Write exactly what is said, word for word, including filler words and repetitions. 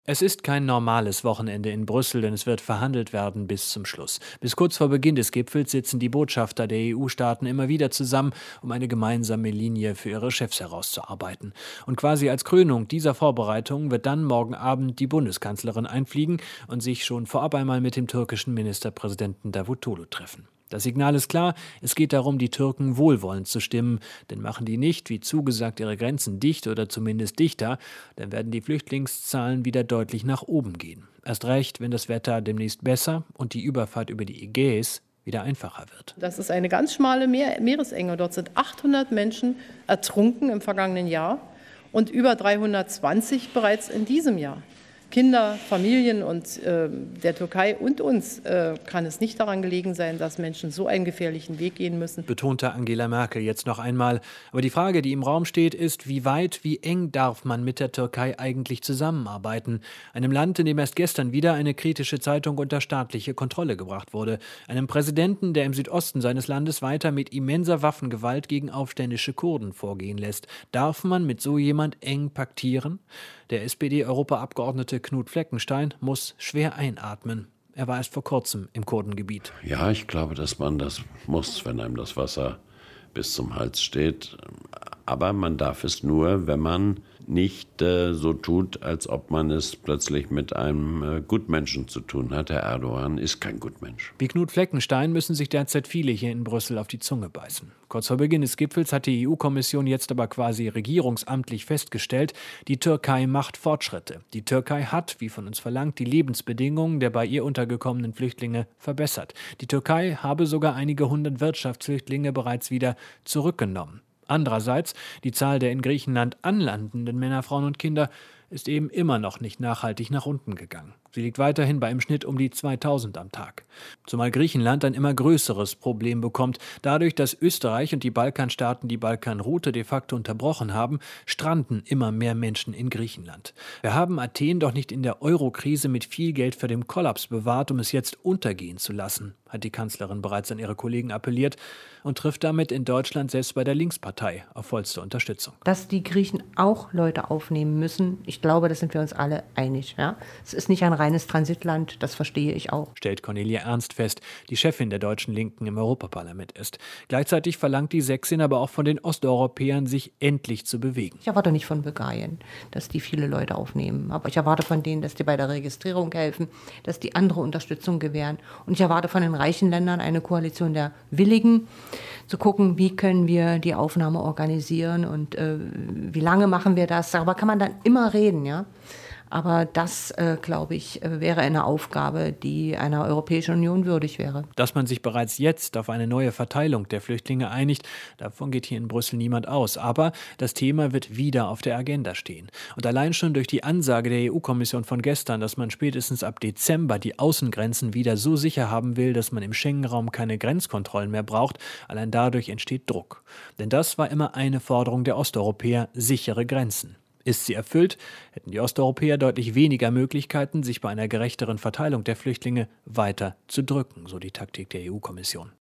Es ist kein normales Wochenende in Brüssel, denn es wird verhandelt werden bis zum Schluss. Bis kurz vor Beginn des Gipfels sitzen die Botschafter der E U-Staaten immer wieder zusammen, um eine gemeinsame Linie für ihre Chefs herauszuarbeiten. Und quasi als Krönung dieser Vorbereitungen wird dann morgen Abend die Bundeskanzlerin einfliegen und sich schon vorab einmal mit dem türkischen Ministerpräsidenten Davutoglu treffen. Das Signal ist klar, es geht darum, die Türken wohlwollend zu stimmen, denn machen die nicht, wie zugesagt, ihre Grenzen dicht oder zumindest dichter, dann werden die Flüchtlingszahlen wieder deutlich nach oben gehen. Erst recht, wenn das Wetter demnächst besser und die Überfahrt über die Ägäis wieder einfacher wird. Das ist eine ganz schmale Meer- Meeresenge. Dort sind achthundert Menschen ertrunken im vergangenen Jahr und über dreihundertzwanzig bereits in diesem Jahr. Kinder, Familien und äh, der Türkei und uns äh, kann es nicht daran gelegen sein, dass Menschen so einen gefährlichen Weg gehen müssen. Betonte Angela Merkel jetzt noch einmal. Aber die Frage, die im Raum steht, ist, wie weit, wie eng darf man mit der Türkei eigentlich zusammenarbeiten? Einem Land, in dem erst gestern wieder eine kritische Zeitung unter staatliche Kontrolle gebracht wurde. Einem Präsidenten, der im Südosten seines Landes weiter mit immenser Waffengewalt gegen aufständische Kurden vorgehen lässt. Darf man mit so jemand eng paktieren? Der S P D-Europaabgeordnete Knut Fleckenstein muss schwer einatmen. Er war erst vor kurzem im Kurdengebiet. Ja, ich glaube, dass man das muss, wenn einem das Wasser bis zum Hals steht. Aber man darf es nur, wenn man nicht äh, so tut, als ob man es plötzlich mit einem äh, Gutmenschen zu tun hat. Herr Erdogan ist kein Gutmensch. Wie Knut Fleckenstein müssen sich derzeit viele hier in Brüssel auf die Zunge beißen. Kurz vor Beginn des Gipfels hat die E U-Kommission jetzt aber quasi regierungsamtlich festgestellt, die Türkei macht Fortschritte. Die Türkei hat, wie von uns verlangt, die Lebensbedingungen der bei ihr untergekommenen Flüchtlinge verbessert. Die Türkei habe sogar einige hundert Wirtschaftsflüchtlinge bereits wieder zurückgenommen. Andererseits, die Zahl der in Griechenland anlandenden Männer, Frauen und Kinder ist eben immer noch nicht nachhaltig nach unten gegangen. Sie liegt weiterhin bei im Schnitt um die zweitausend am Tag. Zumal Griechenland ein immer größeres Problem bekommt. Dadurch, dass Österreich und die Balkanstaaten die Balkanroute de facto unterbrochen haben, stranden immer mehr Menschen in Griechenland. Wir haben Athen doch nicht in der Euro-Krise mit viel Geld für den Kollaps bewahrt, um es jetzt untergehen zu lassen, hat die Kanzlerin bereits an ihre Kollegen appelliert und trifft damit in Deutschland selbst bei der Linkspartei auf vollste Unterstützung. Dass die Griechen auch Leute aufnehmen müssen, ich glaube, da sind wir uns alle einig. Ja? Es ist nicht ein reines Transitland, das verstehe ich auch. Stellt Cornelia Ernst fest, die Chefin der deutschen Linken im Europaparlament ist. Gleichzeitig verlangt die Sächsin aber auch von den Osteuropäern, sich endlich zu bewegen. Ich erwarte nicht von Bulgarien, dass die viele Leute aufnehmen. Aber ich erwarte von denen, dass die bei der Registrierung helfen, dass die andere Unterstützung gewähren. Und ich erwarte von den reichen Ländern eine Koalition der Willigen, zu gucken, wie können wir die Aufnahme organisieren und äh, wie lange machen wir das. Darüber kann man dann immer reden, ja. Aber das, äh, glaube ich, wäre eine Aufgabe, die einer Europäischen Union würdig wäre. Dass man sich bereits jetzt auf eine neue Verteilung der Flüchtlinge einigt, davon geht hier in Brüssel niemand aus. Aber das Thema wird wieder auf der Agenda stehen. Und allein schon durch die Ansage der E U-Kommission von gestern, dass man spätestens ab Dezember die Außengrenzen wieder so sicher haben will, dass man im Schengen-Raum keine Grenzkontrollen mehr braucht, allein dadurch entsteht Druck. Denn das war immer eine Forderung der Osteuropäer: sichere Grenzen. Ist sie erfüllt, hätten die Osteuropäer deutlich weniger Möglichkeiten, sich bei einer gerechteren Verteilung der Flüchtlinge weiter zu drücken, so die Taktik der E U-Kommission.